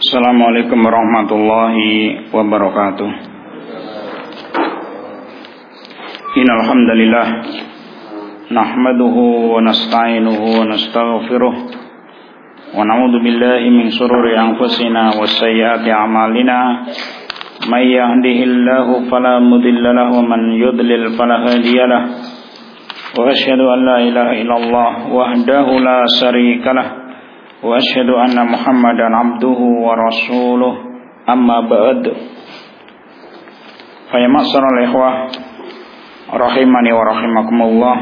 Assalamualaikum warahmatullahi wabarakatuh. Innal hamdalillah nahmaduhu wa nasta'inuhu wa nastaghfiruh wa na'udzu billahi min shururi anfusina wa sayyiati a'malina. May yahdihillahu fala mudilla lahu wa man yudlil fala hadiya lahu. Wa asyhadu an la ilaha illallah wahdahu la syarika lahu. Wa asyhadu anna Muhammadan abduhu wa rasuluh. Amma ba'd. Fa ya ma'syaral ikhwah rahimani wa rahimakumullah.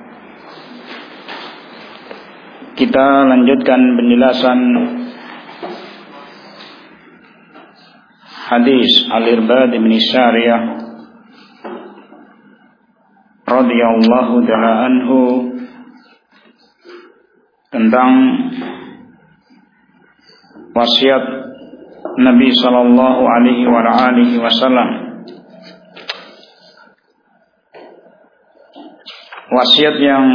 Kita lanjutkan penjelasan hadis Al-Irbad bin Sariyah radhiyallahu ta'ala anhu tentang wasiat Nabi sallallahu alaihi wa alihi wasallam. Wasiat yang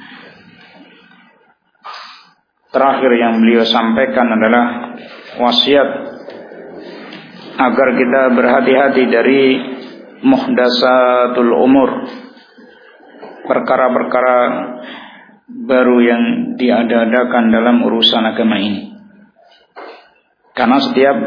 terakhir yang beliau sampaikan adalah wasiat agar kita berhati-hati dari muhdatsatul umur, perkara-perkara baru yang diada-adakan dalam urusan agama ini. Karena setiap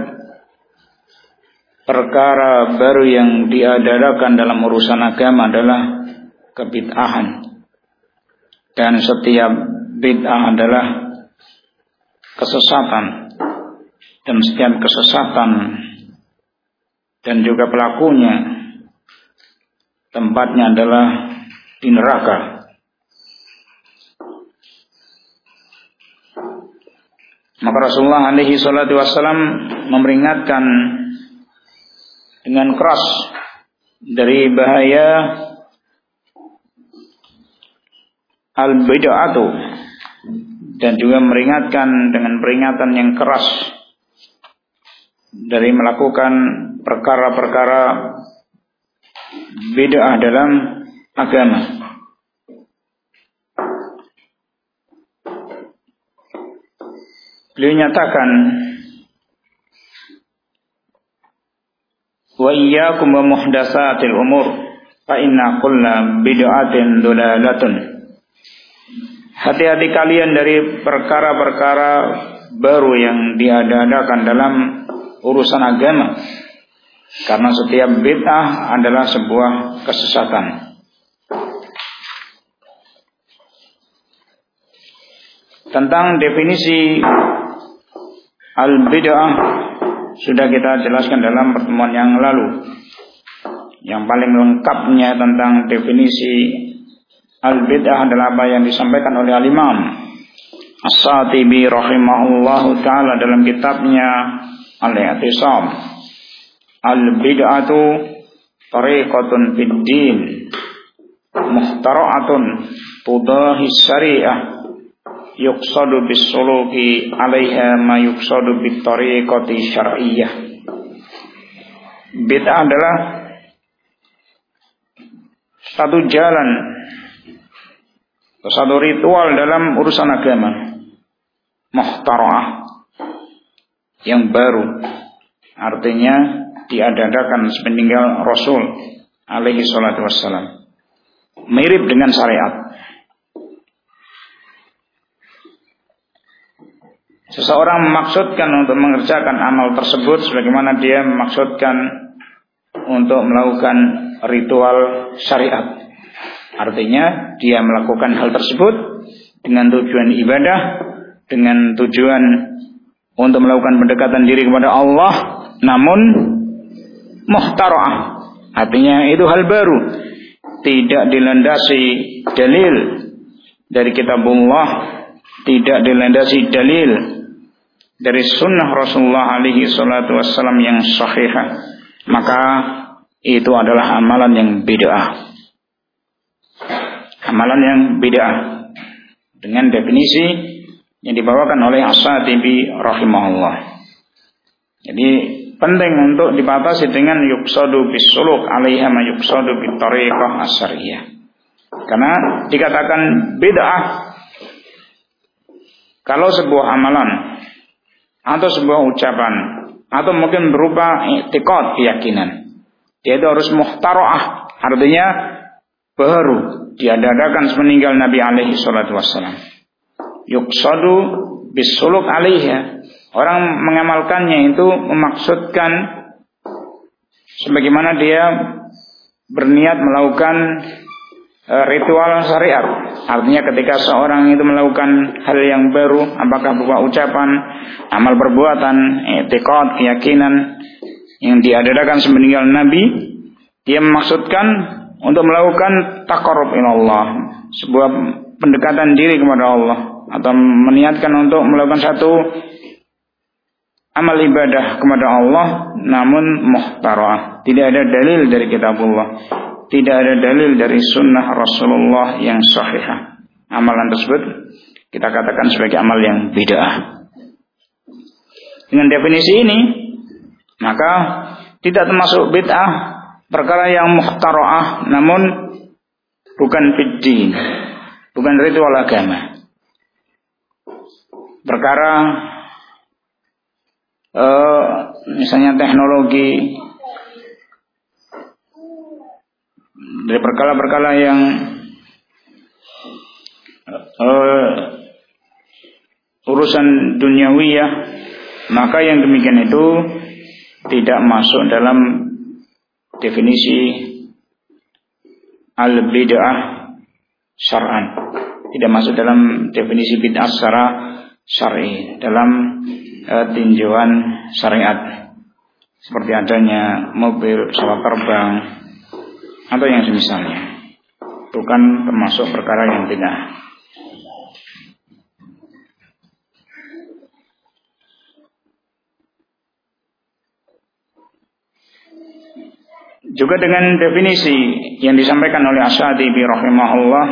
perkara baru yang diada-adakan dalam urusan agama adalah kebid'ahan. Dan setiap bid'ah adalah kesesatan. Dan setiap kesesatan dan juga pelakunya tempatnya adalah di neraka. Maka Rasulullah alaihi salatu wassalam memperingatkan dengan keras dari bahaya al-bid'atu, dan juga memperingatkan dengan peringatan yang keras dari melakukan perkara-perkara bid'ah dalam agama. Beliau nyatakan, wa iyyakum wa muhdatsatil umur fa inna kulla bid'atin dalalatun. Hati-hati kalian dari perkara-perkara baru yang diada-adakan dalam urusan agama, karena setiap bid'ah adalah sebuah kesesatan. Tentang definisi al-bid'ah sudah kita jelaskan dalam pertemuan yang lalu. Yang paling lengkapnya tentang definisi al-bid'ah adalah apa yang disampaikan oleh al-Imam As-Shatibi rahimahullahu ta'ala dalam kitabnya Al-I'tisam. Al-bid'atu tariqatun fid din muhtara'atun tudahi syari'ah yuqsadu bis-suluki 'alaiha ma yuqsadu bit-tariqati syar'iyyah. Bid'ah adalah satu jalan, satu ritual dalam urusan agama, muhtara'ah, yang baru, artinya diadakan sepeninggal Rasul alaihi salatu wassalam, mirip dengan syariat. Seseorang memaksudkan untuk mengerjakan amal tersebut sebagaimana dia memaksudkan untuk melakukan ritual syariat. Artinya dia melakukan hal tersebut dengan tujuan ibadah, dengan tujuan untuk melakukan pendekatan diri kepada Allah, namun muhtara'ah, artinya itu hal baru, tidak dilandasi dalil dari kitabullah, tidak dilandasi dalil dari sunnah Rasulullah alaihi salatu wassalam yang sahihah, maka itu adalah amalan yang bid'ah. Amalan yang bid'ah dengan definisi yang dibawakan oleh As-Shatibi rahimahullah. Jadi penting untuk dibatasi dengan yuqsadu bis-suluk 'alaiha ma yuqsadu bit-tariqah as-syar'iyyah. Karena dikatakan bid'ah kalau sebuah amalan atau sebuah ucapan atau mungkin berupa i'tiqad, keyakinan. Dia itu harus muhtara'ah, artinya baru diadakan semeninggal Nabi alaihi salatu wassalam. Yuqsadu bisuluk alaiha. Orang mengamalkannya itu memaksudkan sebagaimana dia berniat melakukan ritual syariat. Artinya ketika seorang itu melakukan hal yang baru, apakah berupa ucapan, amal perbuatan, i'tiqad, keyakinan yang diadakan semeninggal Nabi, dia memaksudkan untuk melakukan taqarrub ilallah, sebuah pendekatan diri kepada Allah, atau meniatkan untuk melakukan satu amal ibadah kepada Allah, namun muhtarah. Tidak ada dalil dari kitabullah, tidak ada dalil dari sunnah Rasulullah yang sahihah. Amalan tersebut kita katakan sebagai amal yang bid'ah. Dengan definisi ini, maka tidak termasuk bid'ah perkara yang muhtara'ah, namun bukan fiddin, bukan ritual agama. Perkara misalnya teknologi, dari perkara-perkara yang urusan duniawiyah, maka yang demikian itu tidak masuk dalam definisi al-bid'ah syar'an, tidak masuk dalam definisi bid'ah secara syar'i, dalam tinjauan syariat, seperti adanya mobil, pesawat terbang, atau yang semisalnya. Bukan termasuk perkara yang bid'ah. Juga dengan definisi yang disampaikan oleh Asy-Syatibi rahimahullah,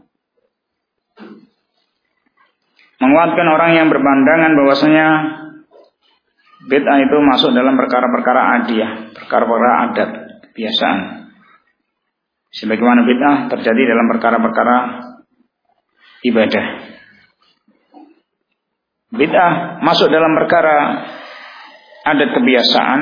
menguatkan orang yang berpandangan bahwasanya bid'ah itu masuk dalam perkara-perkara adiyah, perkara-perkara adat, kebiasaan. Sebagaimana bid'ah terjadi dalam perkara-perkara ibadah. Bid'ah masuk dalam perkara adat kebiasaan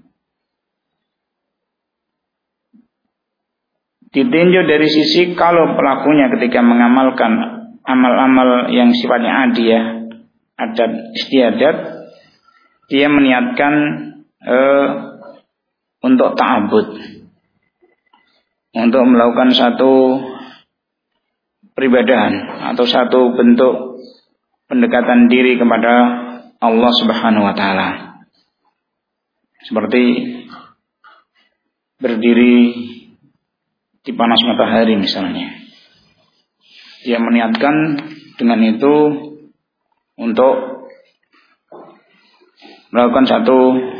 ditinjau dari sisi kalau pelakunya ketika mengamalkan amal-amal yang sifatnya adiyah, adat istiadat, dia meniatkan untuk ta'abbud, untuk melakukan satu peribadahan atau satu bentuk pendekatan diri kepada Allah Subhanahu wa taala. Seperti berdiri di panas matahari misalnya. Dia meniatkan dengan itu untuk melakukan satu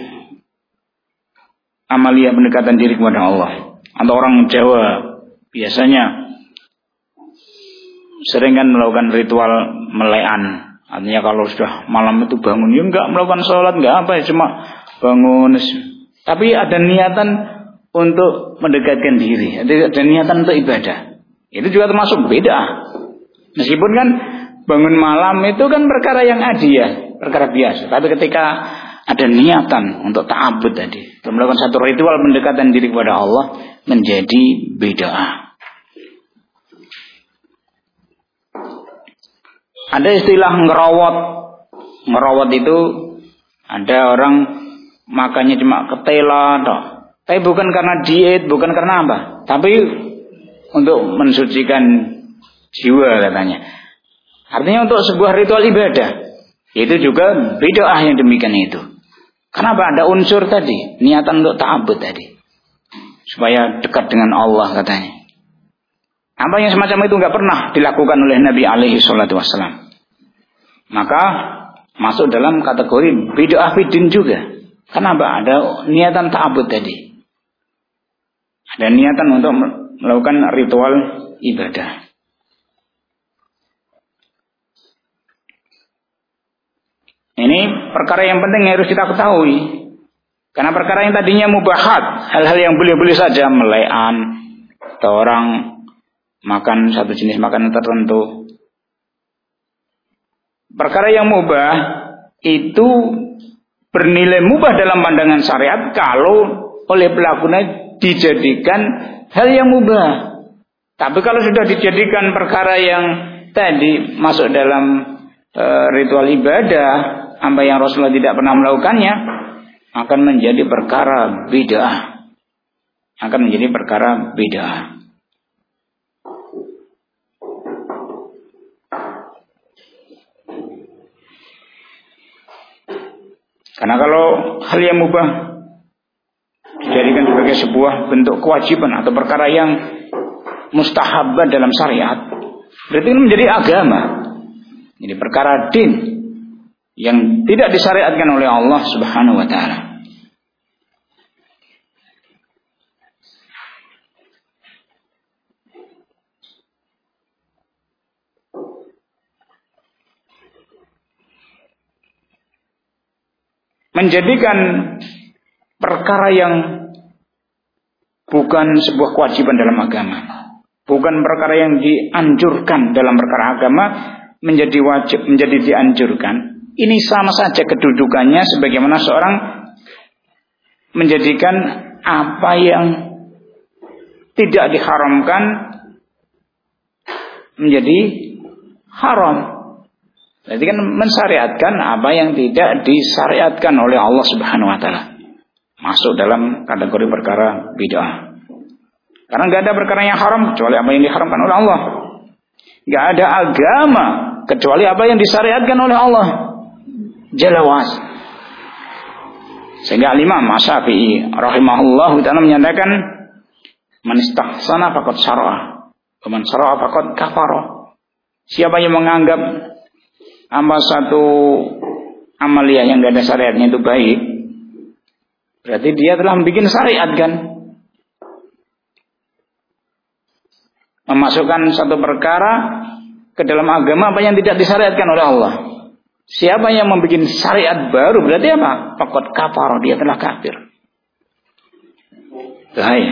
amalia pendekatan diri kepada Allah. Atau orang Jawa biasanya sering kan melakukan ritual melean. Artinya kalau sudah malam itu bangun, ya enggak melakukan sholat, enggak apa ya, cuma bangun. Tapi ada niatan untuk mendekatkan diri, ada niatan untuk ibadah. Itu juga termasuk bid'ah. Meskipun kan bangun malam itu kan perkara yang adiyah, perkara biasa. Tapi ketika ada niatan untuk ta'abbud tadi, untuk melakukan satu ritual pendekatan diri kepada Allah, menjadi bid'ah. Ada istilah ngerawat. Ngerawat itu ada orang makannya cuma ketela toh. Tapi bukan karena diet, bukan karena apa, tapi untuk mensucikan jiwa katanya. Artinya untuk sebuah ritual ibadah. Itu juga bid'ah yang demikian itu. Kenapa? Ada unsur tadi, niatan untuk ta'abbud tadi, supaya dekat dengan Allah katanya. Apa yang semacam itu nggak pernah dilakukan oleh Nabi alaihi salatu wassalam. Maka masuk dalam kategori bid'ah fiddin juga. Kenapa? Ada niatan ta'abbud tadi. Ada niatan untuk melakukan ritual ibadah. Ini perkara yang penting yang harus kita ketahui. Karena perkara yang tadinya mubahat, hal-hal yang boleh-boleh saja, melean, atau orang makan satu jenis makanan tertentu. Perkara yang mubah itu bernilai mubah dalam pandangan syariat kalau oleh pelakunya dijadikan hal yang mubah. Tapi kalau sudah dijadikan perkara yang tadi masuk dalam ritual ibadah, apa yang Rasulullah tidak pernah melakukannya, akan menjadi perkara bid'ah. Akan menjadi perkara bid'ah. Karena kalau hal yang mubah dijadikan sebagai sebuah bentuk kewajiban atau perkara yang mustahabah dalam syariat, berarti ini menjadi agama. Jadi perkara din yang tidak disyariatkan oleh Allah Subhanahu wa taala. Menjadikan perkara yang bukan sebuah kewajiban dalam agama, bukan perkara yang dianjurkan dalam perkara agama, menjadi wajib, menjadi dianjurkan. Ini sama saja kedudukannya sebagaimana seorang menjadikan apa yang tidak diharamkan menjadi haram. Berarti kan mensyariatkan apa yang tidak disyariatkan oleh Allah Subhanahu wa taala. Masuk dalam kategori perkara bid'ah. Karena enggak ada perkara yang haram kecuali apa yang diharamkan oleh Allah. Enggak ada agama kecuali apa yang disyariatkan oleh Allah Jalla wa Ala. Sehingga Imam Syafi'i rahimahullahu taala menyatakan man istahsana faqad syara'a wa man syara'a faqad kafara. Siapa yang menganggap satu amaliyah yang tidak ada syariatnya itu baik, berarti dia telah membuat syariat kan, memasukkan satu perkara ke dalam agama apa yang tidak disyariatkan oleh Allah. Siapa yang membuat syariat baru berarti apa? Faqad kafara, dia telah kafir. Bahaya.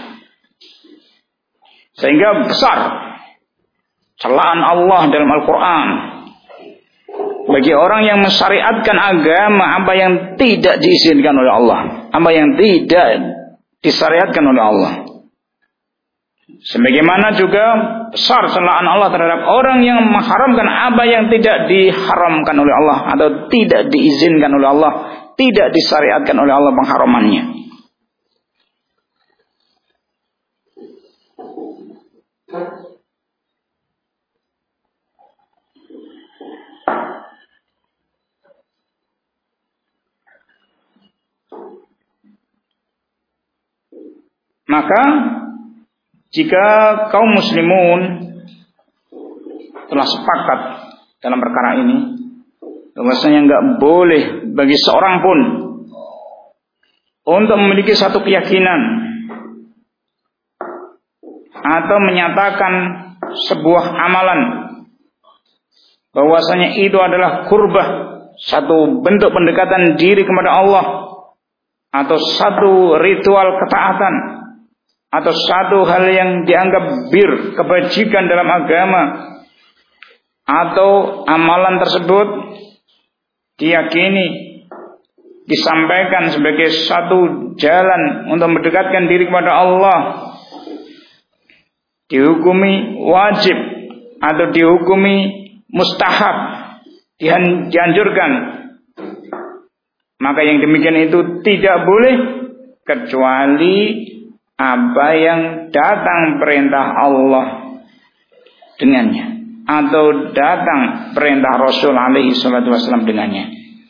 Sehingga besar celaan Allah dalam Al-Quran bagi orang yang mensyariatkan agama apa yang tidak diizinkan oleh Allah, apa yang tidak disyariatkan oleh Allah. Sebagaimana juga besar celaan Allah terhadap orang yang mengharamkan apa yang tidak diharamkan oleh Allah atau tidak diizinkan oleh Allah, tidak disyariatkan oleh Allah pengharamannya. Maka jika kaum muslimun telah sepakat dalam perkara ini, bahwasanya enggak boleh bagi seorang pun untuk memiliki satu keyakinan atau menyatakan sebuah amalan bahwasanya itu adalah qurbah, satu bentuk pendekatan diri kepada Allah, atau satu ritual ketaatan, atau satu hal yang dianggap bir, kebajikan dalam agama, atau amalan tersebut diyakini disampaikan sebagai satu jalan untuk mendekatkan diri kepada Allah, dihukumi wajib atau dihukumi mustahab, dianjurkan, maka yang demikian itu tidak boleh kecuali apa yang datang perintah Allah dengannya atau datang perintah Rasul alaihi salatu wasallam dengannya,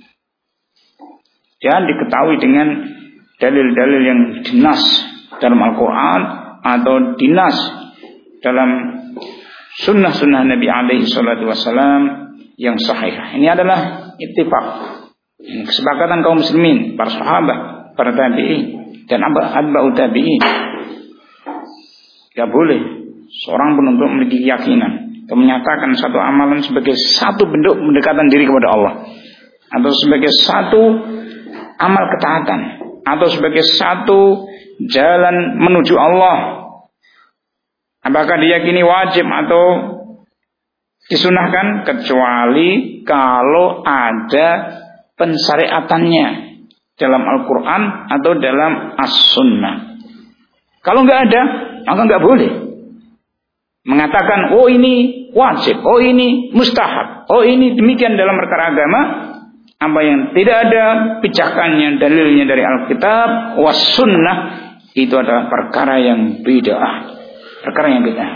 dan diketahui dengan dalil-dalil yang dinas dalam Al-Quran atau dinas dalam sunnah-sunnah Nabi alaihi salatu wasallam yang sahih. Ini adalah ittifaq, kesepakatan kaum muslimin, para sahabat, para tabi'in dan atba'ut tabi'in. Tidak boleh seorang pun untuk memiliki keyakinan atau menyatakan satu amalan sebagai satu bentuk pendekatan diri kepada Allah, atau sebagai satu amal ketaatan, atau sebagai satu jalan menuju Allah, apakah diyakini wajib atau disunahkan, kecuali kalau ada pensyariatannya dalam Al-Quran atau dalam As-Sunnah. Kalau nggak ada, maka nggak boleh mengatakan, oh ini wajib, oh ini mustahab, oh ini demikian dalam perkara agama. Apa yang tidak ada pijakannya, dalilnya dari Alkitab was Sunnah, itu adalah perkara yang bid'ah, perkara yang bid'ah.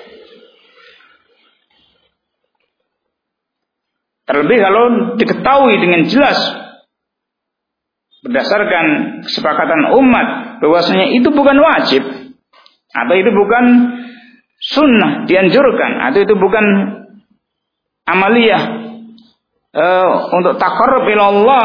Terlebih kalau diketahui dengan jelas berdasarkan kesepakatan umat bahwasanya itu bukan wajib, atau itu bukan sunnah dianjurkan, atau itu bukan amaliyah untuk taqarrub ila Allah,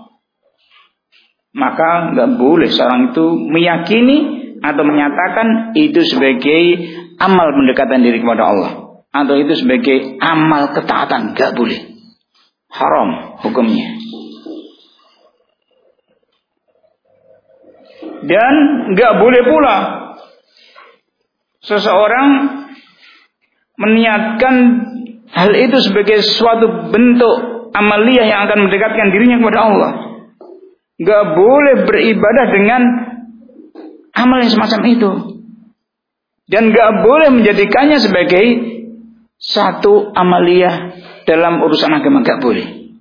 maka nggak boleh seorang itu meyakini atau menyatakan itu sebagai amal pendekatan diri kepada Allah, atau itu sebagai amal ketaatan. Nggak boleh, haram hukumnya. Dan nggak boleh pula seseorang meniatkan hal itu sebagai suatu bentuk amaliyah yang akan mendekatkan dirinya kepada Allah. Gak boleh beribadah dengan amal yang semacam itu. Dan gak boleh menjadikannya sebagai satu amaliyah dalam urusan agama. Gak boleh.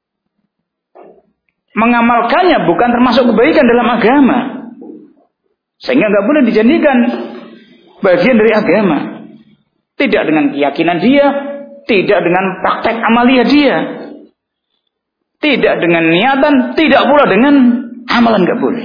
Mengamalkannya bukan termasuk kebaikan dalam agama, sehingga gak boleh dijadikan bagian dari agama. Tidak dengan keyakinan dia, tidak dengan praktek amaliyah dia, tidak dengan niatan, tidak pula dengan amalan, gak boleh.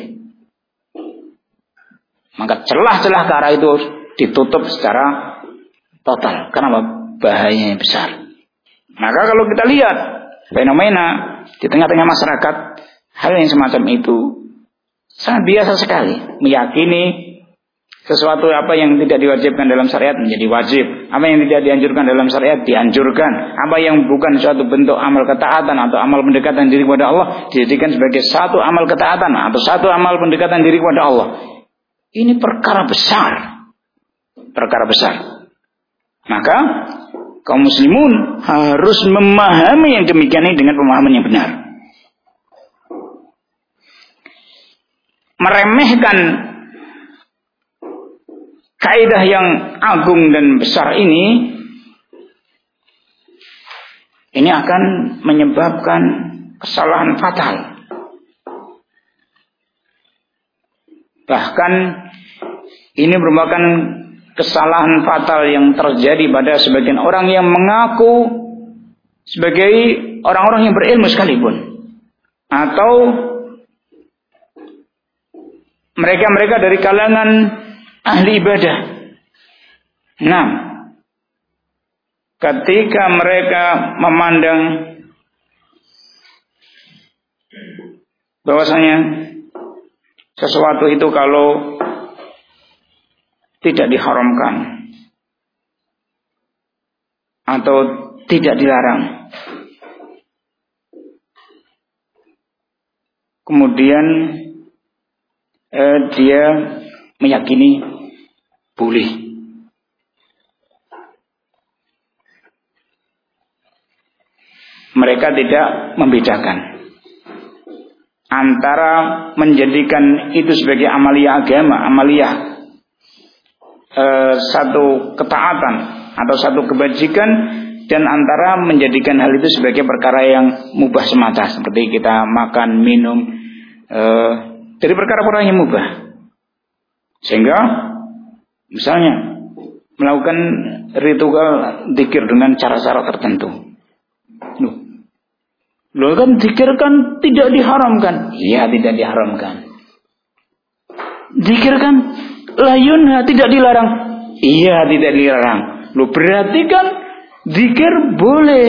Maka celah-celah ke arah itu ditutup secara total. Kenapa? Bahayanya besar. Maka kalau kita lihat fenomena di tengah-tengah masyarakat, hal yang semacam itu sangat biasa sekali. Meyakini sesuatu apa yang tidak diwajibkan dalam syariat menjadi wajib, apa yang tidak dianjurkan dalam syariat dianjurkan, apa yang bukan suatu bentuk amal ketaatan atau amal pendekatan diri kepada Allah dijadikan sebagai satu amal ketaatan atau satu amal pendekatan diri kepada Allah. Ini perkara besar, perkara besar. Maka kaum muslimun harus memahami yang demikian ini dengan pemahaman yang benar. Meremehkan kaidah yang agung dan besar ini akan menyebabkan kesalahan fatal. Bahkan ini merupakan kesalahan fatal yang terjadi pada sebagian orang yang mengaku sebagai orang-orang yang berilmu sekalipun, atau mereka-mereka dari kalangan ahli ibadah. Nah, ketika mereka memandang bahwasanya sesuatu itu kalau tidak diharamkan atau tidak dilarang, kemudian dia meyakini boleh. Mereka tidak membedakan antara menjadikan itu sebagai amaliyah agama, amaliyah satu ketaatan atau satu kebajikan, dan antara menjadikan hal itu sebagai perkara yang mubah semata, seperti kita makan, minum, dari perkara-perkara yang mubah. Sehingga misalnya melakukan ritual zikir dengan cara-cara tertentu. Loh kan zikir kan tidak diharamkan. Iya, tidak diharamkan. Zikir kan layunha, tidak dilarang. Iya, tidak dilarang. Loh berarti kan zikir boleh.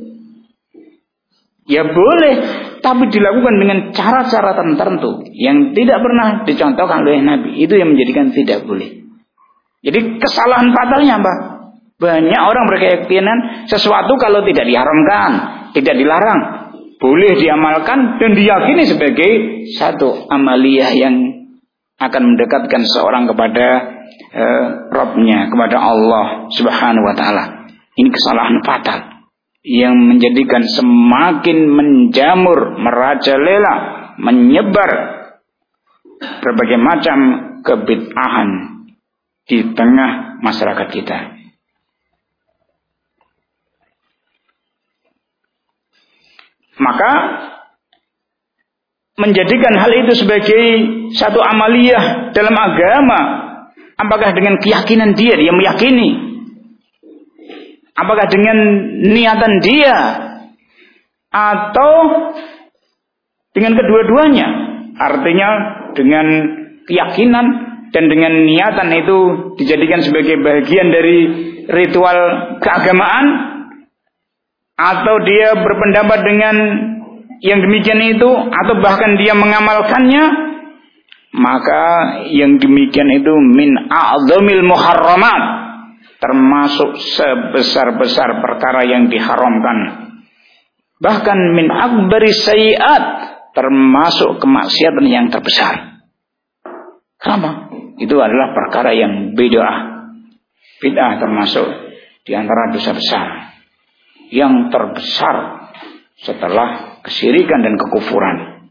Ya boleh, tapi dilakukan dengan cara-cara tertentu yang tidak pernah dicontohkan oleh Nabi. Itu yang menjadikan tidak boleh. Jadi kesalahan fatalnya apa? Banyak orang berkeyakinan sesuatu kalau tidak diharamkan, tidak dilarang, boleh diamalkan dan diyakini sebagai satu amaliyah yang akan mendekatkan seorang kepada Rabbnya, kepada Allah Subhanahu wa ta'ala. Ini kesalahan fatal. yang menjadikan semakin menjamur, merajalela, menyebar berbagai macam kebid'ahan di tengah masyarakat kita. Maka menjadikan hal itu sebagai satu amaliyah dalam agama, apakah dengan keyakinan dia meyakini, apakah dengan niatan dia, atau dengan kedua-duanya. Artinya dengan keyakinan dan dengan niatan itu dijadikan sebagai bagian dari ritual keagamaan, atau dia berpendapat dengan yang demikian itu, atau bahkan dia mengamalkannya, maka yang demikian itu min a'zamil muharramat, termasuk sebesar-besar perkara yang diharamkan. Bahkan min akbari sayyi'at, termasuk kemaksiatan yang terbesar. Kenapa? Itu adalah perkara yang bid'ah. Bid'ah termasuk di antara dosa besar yang terbesar setelah kesyirikan dan kekufuran.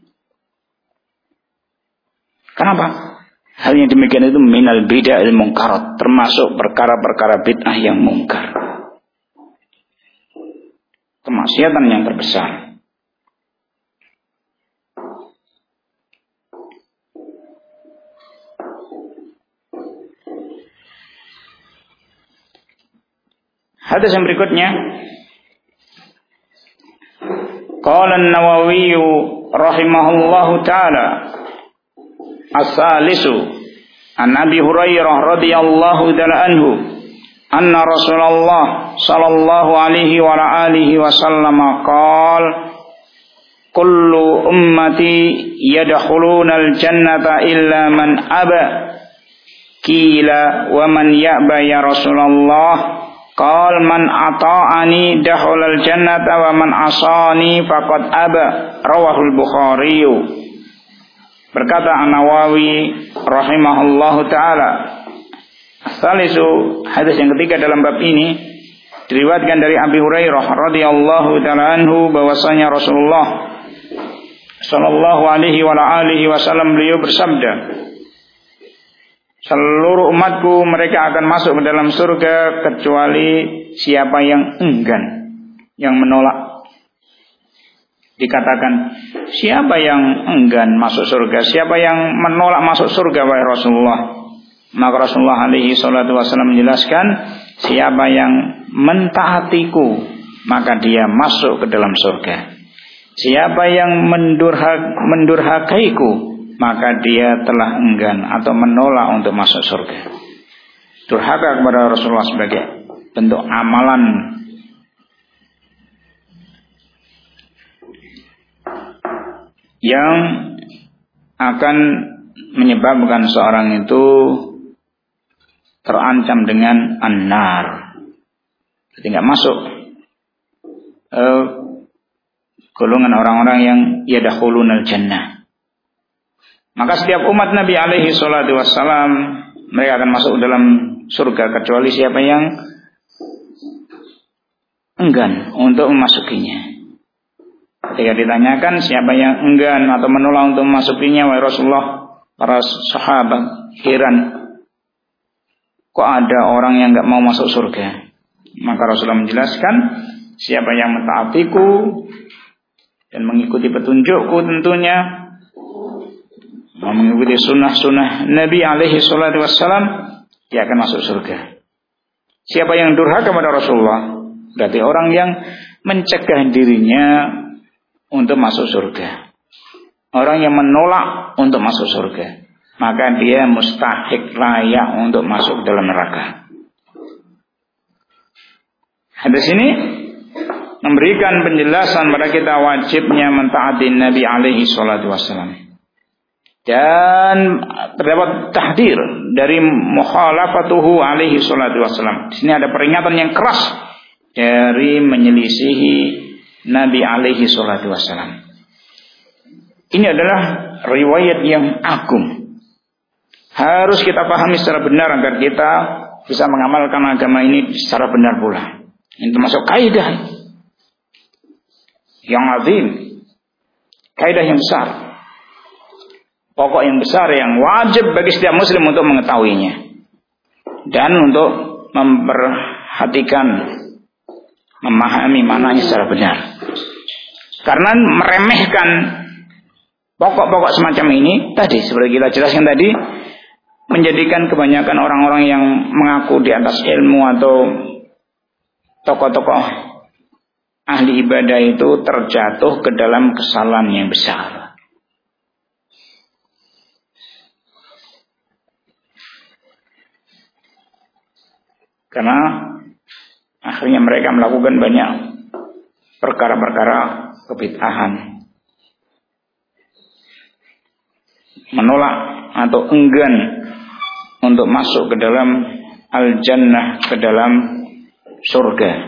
Kenapa? Hal yang demikian itu minal bid'ah il munkarat, termasuk perkara-perkara bid'ah yang mungkar. Kemaksiatan yang terbesar. Hadis yang berikutnya, qala an-Nawawi rahimahullahu taala, as-salisu an Abi Hurairah radhiyallahu taala anhu anna Rasulullah sallallahu alaihi wa alihi wasallam qala kullu ummati yadkhuluna al-jannata illa man aba. Qila wa man ya'ba ya Rasulullah? Qal man ata'ani dakhala al-jannata wa man asani faqad aba. Rawahul Bukhari. Berkata An-Nawawi rahimahullahu taala, salisu, hadis yang ketiga dalam bab ini diriwayatkan dari Abi Hurairah radhiyallahu taala anhu bahwasanya Rasulullah sallallahu alaihi wa alihi wasallam beliau bersabda, seluruh umatku mereka akan masuk ke dalam surga kecuali siapa yang enggan, yang menolak. Dikatakan, siapa yang enggan masuk surga, siapa yang menolak masuk surga wahai Rasulullah? Maka Rasulullah alaihi salatu wasallam menjelaskan, siapa yang mentaatiku maka dia masuk ke dalam surga. Siapa yang mendurhakaiku maka dia telah enggan atau menolak untuk masuk surga. Durhaka kepada Rasulullah sebagai bentuk amalan yang akan menyebabkan seorang itu terancam dengan an-nar, jadi nggak masuk golongan orang-orang yang yadkhulunal jannah. Maka setiap umat Nabi alaihi salatu wassalam mereka akan masuk dalam surga kecuali siapa yang enggan untuk memasukinya. Ketika ditanyakan siapa yang enggan atau menolak untuk memasukinya wahai Rasulullah, para sahabat heran, kok ada orang yang enggak mau masuk surga? Maka Rasulullah menjelaskan, siapa yang mentaatiku dan mengikuti petunjukku tentunya, mengikuti sunnah-sunnah Nabi alaihi salatu wassalam, dia akan masuk surga. Siapa yang durhaka kepada Rasulullah, berarti orang yang mencegah dirinya untuk masuk surga. Orang yang menolak untuk masuk surga, maka dia mustahik, layak untuk masuk dalam neraka. Hadis ini memberikan penjelasan pada kita wajibnya mentaati Nabi alaihi salatu wassalam. Dan terdapat tahdir dari mukhalafatuhu alaihi salatu wassalam. Di sini ada peringatan yang keras dari menyelisihi Nabi alaihi salatu wassalam. Ini adalah riwayat yang agung. Harus kita pahami secara benar agar kita bisa mengamalkan agama ini secara benar pula. Ini termasuk kaidah. yang azim, kaidah yang besar, pokok yang besar yang wajib bagi setiap muslim untuk mengetahuinya dan untuk memperhatikan, memahami maknanya secara benar. Karena meremehkan pokok-pokok semacam ini tadi, seperti kita jelaskan tadi, menjadikan kebanyakan orang-orang yang mengaku di atas ilmu atau tokoh-tokoh ahli ibadah itu terjatuh ke dalam kesalahan yang besar. Karena akhirnya mereka melakukan banyak perkara-perkara kebid'ahan, menolak atau enggan untuk masuk ke dalam al-jannah, ke dalam surga.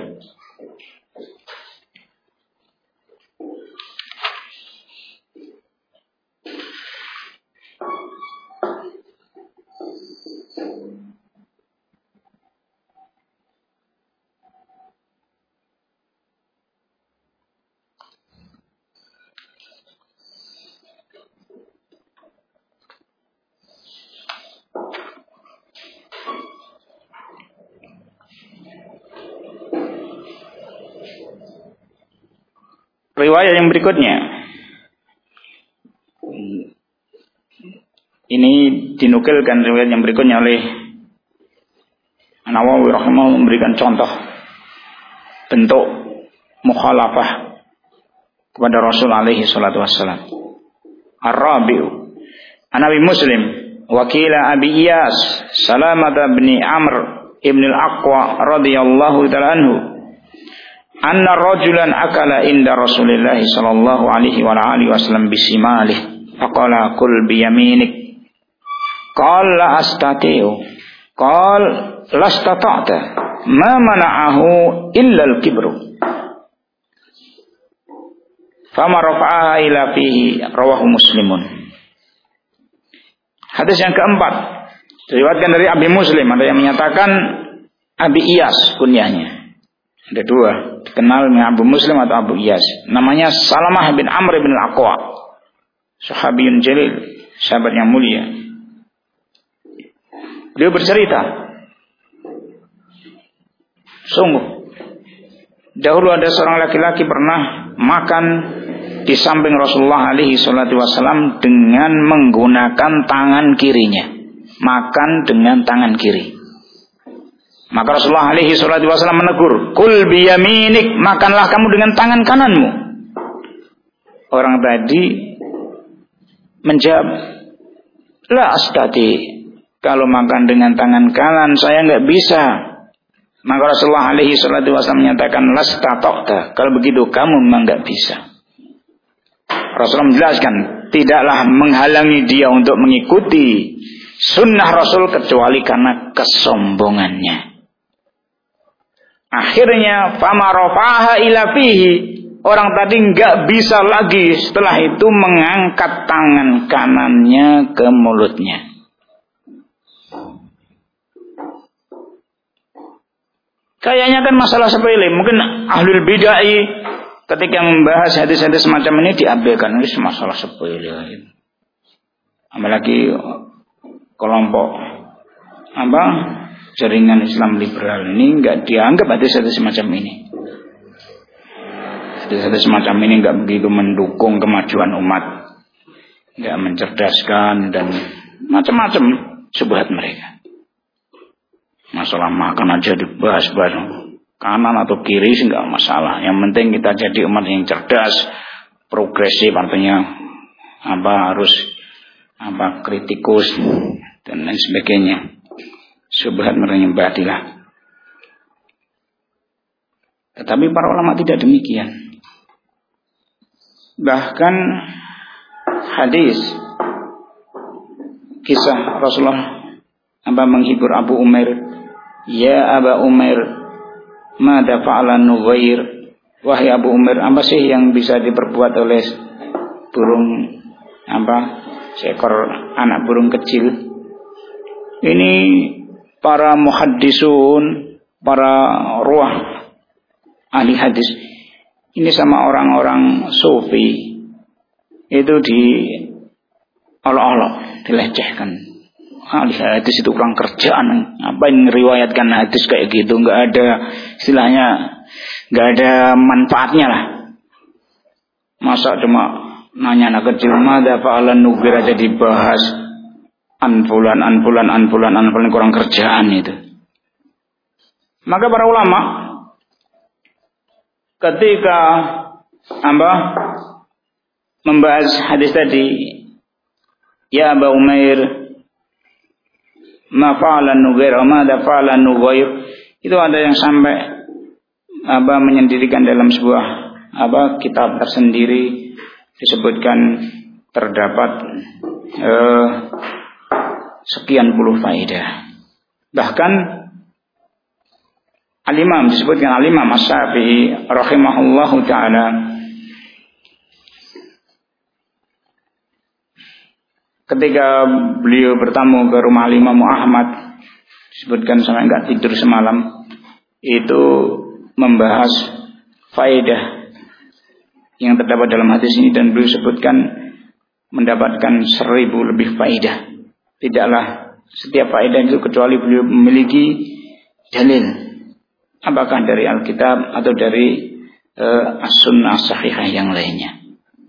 Riwayat yang berikutnya ini dinukilkan, riwayat yang berikutnya oleh Nawawi rahimahullah memberikan contoh bentuk mukhalafah kepada Rasul alaihi salatu wassalam. Ar-Rabi'u Anabi Muslim wakila Abi Iyas Salamah bin Amr ibn al-Aqwa radhiyallahu ta'ala anhu anna rajulan akala inda Rasulillah sallallahu alaihi wa alihi wasallam bisimalih faqala kul biyaminik qala la astati'u qala lastata'ta ma mana'ahu illa al-kibru fama rafa'aha ila fihi rawahu Muslimun. Hadis yang keempat diriwayatkan dari Abi Muslim, ada yang menyatakan Abi Iyas kunyahnya. Ada dua, dikenal dengan Abu Muslim atau Abu Iyas. Namanya Salamah bin Amr bin al-Aqwa, sahabiyun jalil, sahabat yang mulia. Beliau bercerita, sungguh dahulu ada seorang laki-laki pernah makan di samping Rasulullah alaihi salatu wasallam dengan menggunakan tangan kirinya. Makan dengan tangan kiri. Maka Rasulullah alaihi salatu wasallam menegur, "Kul biyaminik, makanlah kamu dengan tangan kananmu." Orang tadi menjawab, "La astati, kalau makan dengan tangan kanan saya enggak bisa." Maka Rasulullah alaihi salatu wasallam menyatakan, "Lastata'ta, kalau begitu kamu memang enggak bisa." Rasulullah menjelaskan, tidaklah menghalangi dia untuk mengikuti sunnah Rasul kecuali karena kesombongannya. Akhirnya fama rafaha ila fihi, orang tadi enggak bisa lagi setelah itu mengangkat tangan kanannya ke mulutnya. Kayaknya kan masalah sepele. Mungkin ahlul bid'ah ketika membahas hadis-hadis semacam ini diabaikan, ini masalah sepele. Apalagi kelompok jaringan Islam liberal ini enggak dianggap hadis-hadis semacam ini. Hadis-hadis semacam ini enggak begitu mendukung kemajuan umat, enggak mencerdaskan dan macam-macam syubhat mereka. Masalah makan aja dibahas-bahas, kanan atau kiri sih enggak masalah. Yang penting kita jadi umat yang cerdas, progresif, artinya harus kritikus dan lain sebagainya. Syubhat mereka batilah. Tetapi para ulama tidak demikian. Bahkan hadis kisah Rasulullah menghibur Abu Umair, "Ya Aba Umair, mada fa'ala Nughair?" Wahai Abu Umair, apa sih yang bisa diperbuat oleh burung seekor anak burung kecil? Ini para muhaddisun, para ruwah ahli hadis ini sama orang-orang sufi itu diolok-olok, dilecehkan. Hadis itu kurang kerjaan, ngapain ngeriwayatkan hadis kayak gitu, nggak ada istilahnya, nggak ada manfaatnya lah. Masa cuma nanya anak kecil, mada fa'alan nubir aja dibahas, anfulan kurang kerjaan itu. Maka para ulama ketika membahas hadis tadi, ya Aba Umair, ma fa'alan nugair, ma da fa'alan nugair, itu ada yang sampai menyendirikan dalam sebuah kitab tersendiri, disebutkan terdapat sekian puluh faedah. Bahkan Al-Imam disebutkan Al-Imam Asy-Syafi'i rahimahullahu taala ketika beliau bertamu ke rumah Imam Ahmad, disebutkan sampai enggak tidur semalam, itu membahas faedah yang terdapat dalam hadis ini, dan beliau sebutkan mendapatkan 1000 lebih faedah. Tidaklah setiap faedah itu kecuali beliau memiliki dalil, apakah dari Alkitab atau dari As-Sunnah Sahihah yang lainnya.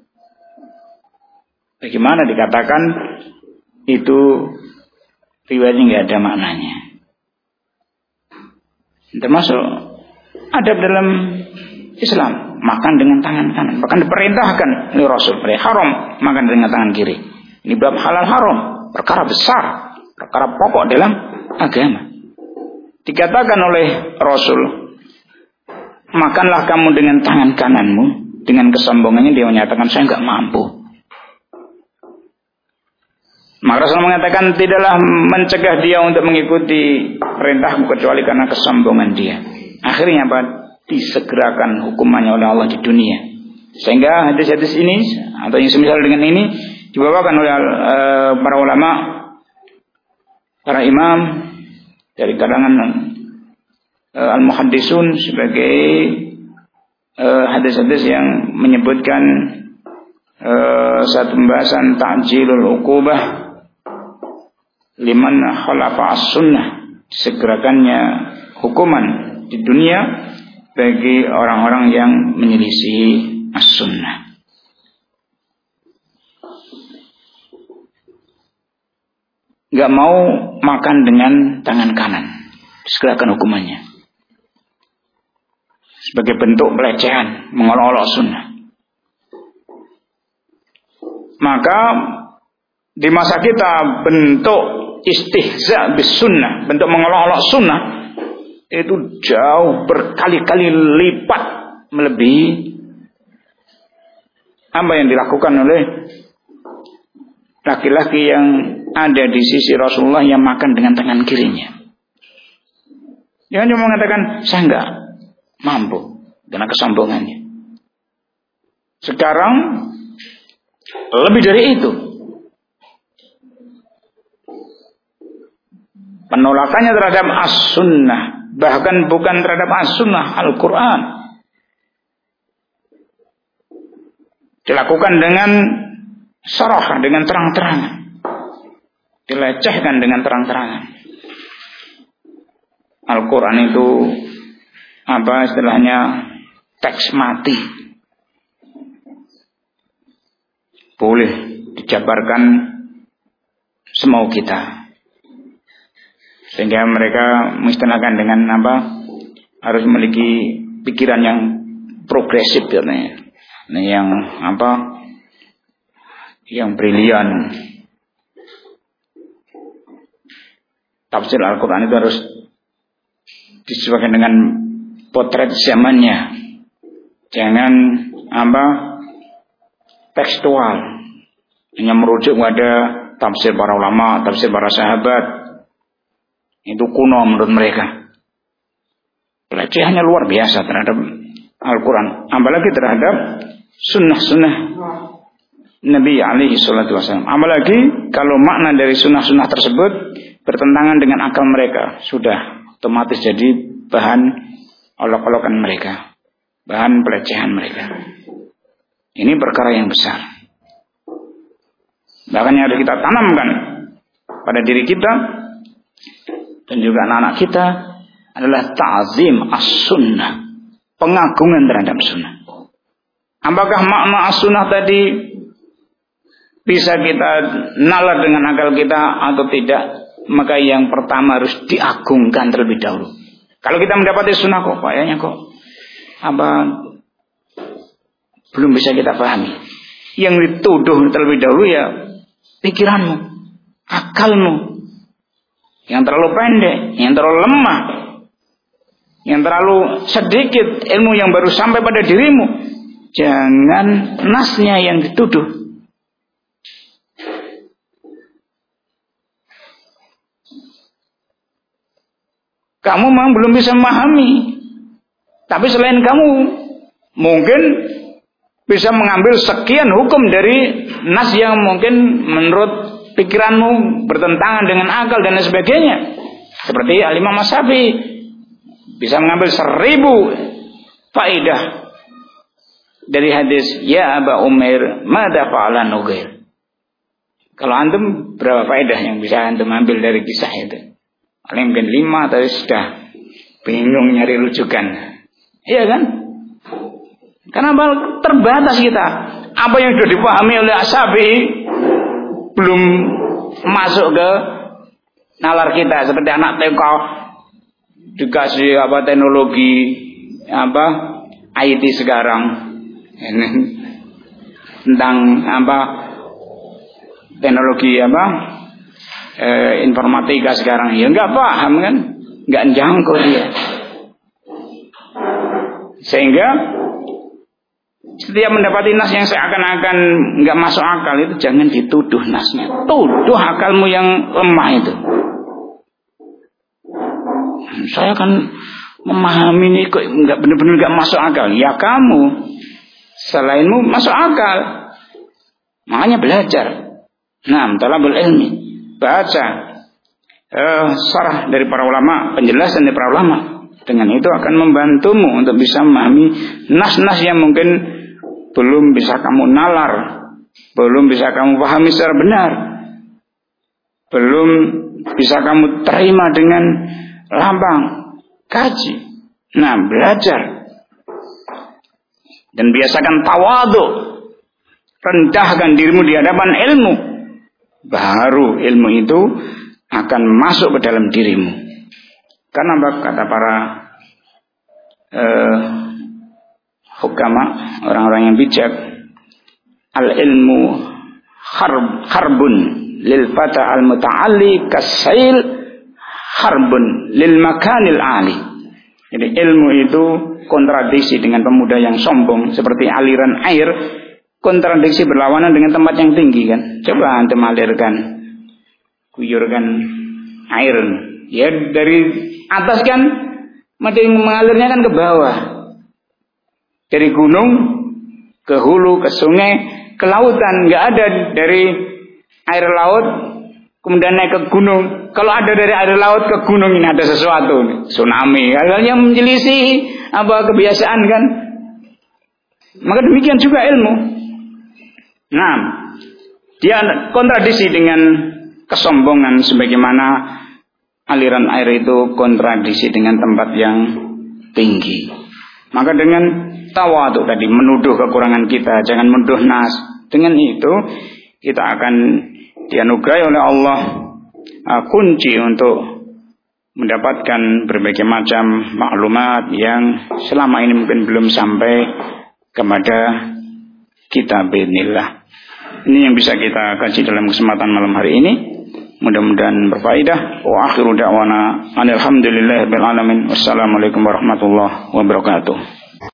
Bagaimana dikatakan itu riwayatnya nggak ada maknanya. Termasuk adab dalam Islam, makan dengan tangan kanan, bahkan diperintahkan oleh Rasul, haram makan dengan tangan kiri. Ini bab halal haram, perkara besar, perkara pokok dalam agama. Dikatakan oleh Rasul, makanlah kamu dengan tangan kananmu. Dengan kesombongannya dia menyatakan, saya nggak mampu. Maka Rasul mengatakan, tidaklah mencegah dia untuk mengikuti perintahmu kecuali karena kesombongan dia. Akhirnya apa? Disegerakan hukumannya oleh Allah di dunia. Sehingga hadis-hadis ini atau yang semisal dengan ini dibawakan oleh para ulama, para imam dari kalangan al-muhaddisun sebagai hadis-hadis yang menyebutkan satu pembahasan ta'jilul uqubah liman khalafa as-sunnah, disegerakannya hukuman di dunia bagi orang-orang yang menyelisihi as-sunnah. Gak mau makan dengan tangan kanan, disegerakan hukumannya sebagai bentuk pelecehan, mengolok-olok sunnah. Maka di masa kita bentuk istihza bis sunnah, bentuk mengolok-olok sunnah itu jauh berkali-kali lipat melebihi apa yang dilakukan oleh laki-laki yang ada di sisi Rasulullah yang makan dengan tangan kirinya. Dia cuma mengatakan, saya enggak mampu karena kesombongannya. Sekarang lebih dari itu, penolakannya terhadap as-sunnah, bahkan bukan terhadap as-sunnah, Al-Quran, dilakukan dengan sarah, dengan terang-terangan, dilecehkan dengan terang-terangan. Al-Quran itu apa istilahnya, teks mati, boleh dijabarkan semau kita, sehingga mereka mengistilahkan dengan apa, harus memiliki pikiran yang progresif, yang apa, yang brilian. Tafsir Al-Quran itu harus disesuaikan dengan potret zamannya, jangan apa, tekstual, hanya merujuk pada tafsir para ulama, tafsir para sahabat. Itu kuno menurut mereka. Pelecehannya luar biasa terhadap Al-Quran, apalagi terhadap sunnah-sunnah Nabi alaihi salatu wasallam. Apalagi kalau makna dari sunnah-sunnah tersebut bertentangan dengan akal mereka, sudah otomatis jadi bahan olok-olokan mereka. bahan pelecehan mereka. Ini perkara yang besar. Bahkan yang harus kita tanamkan pada diri kita dan juga anak-anak kita adalah ta'zim as-sunnah, pengagungan terhadap sunnah. Apakah makna as-sunnah tadi bisa kita nalar dengan akal kita atau tidak? Maka yang pertama harus diagungkan terlebih dahulu. Kalau kita mendapati sunnah kok kayaknya belum bisa kita pahami. Yang dituduh terlebih dahulu ya pikiranmu, akalmu, yang terlalu pendek, yang terlalu lemah, yang terlalu sedikit ilmu yang baru sampai pada dirimu. Jangan nasnya yang dituduh. Kamu memang belum bisa memahami, tapi selain kamu mungkin bisa mengambil sekian hukum dari nas yang mungkin menurut pikiranmu bertentangan dengan akal dan lain sebagainya. Seperti Al-Imam Asy-Syafi'i bisa mengambil 1000 faedah dari hadis ya Aba Umair madza fa'ala Nugair. Kalau antum berapa faedah yang bisa antum ambil dari kisah itu? Paling mungkin 5 tapi sudah bingung nyari rujukan. Iya kan? Karena terbatas kita. Apa yang sudah dipahami oleh Asy-Syafi'i belum masuk ke nalar kita. Seperti anak TK dikasih teknologi IT sekarang. Tentang teknologi informatika sekarang, ya nggak paham kan, nggak jangkau dia. Sehingga setiap mendapati nas yang seakan-akan nggak masuk akal itu jangan dituduh nasnya, tuduh akalmu yang lemah itu. Saya kan memahami ini kok nggak benar-benar nggak masuk akal. Ya kamu, selainmu masuk akal, makanya belajar. Nah, talabul ilmi. Baca syarah dari para ulama, penjelasan dari para ulama. Dengan itu akan membantumu untuk bisa memahami nas-nas yang mungkin belum bisa kamu nalar, belum bisa kamu pahami secara benar, belum bisa kamu terima dengan lambang. Kaji. Nah, belajar. Dan biasakan tawadhu. Rendahkan dirimu di hadapan ilmu. Baru ilmu itu akan masuk ke dalam dirimu. Karena kata para hukama, orang-orang yang bijak, al-ilmu harbun lil fata al-muta'alli kasail harbun lil makanil ali. Jadi ilmu itu kontradiksi dengan pemuda yang sombong, seperti aliran air kontradiksi berlawanan dengan tempat yang tinggi kan. Coba antum alirkan, guyurkan air, ya dari atas kan mengalirnya kan ke bawah, dari gunung ke hulu, ke sungai, ke lautan. Nggak ada dari air laut kemudian naik ke gunung. Kalau ada dari air laut ke gunung, ini ada sesuatu, tsunami, hal-hal yang menyelisih kebiasaan kan. Maka demikian juga ilmu. Nah, dia kontradiksi dengan kesombongan, sebagaimana aliran air itu kontradiksi dengan tempat yang tinggi. Maka dengan tawadhu tadi, menuduh kekurangan kita, jangan menuduh nas. Dengan itu kita akan dianugerahi oleh Allah kunci untuk mendapatkan berbagai macam maklumat yang selama ini mungkin belum sampai kepada kita biidznillah. Ini yang bisa kita kaji dalam kesempatan malam hari ini. Mudah-mudahan berfaedah. Wa akhiru da'wana alhamdulillahirabbil alamin. Wassalamualaikum warahmatullahi wabarakatuh.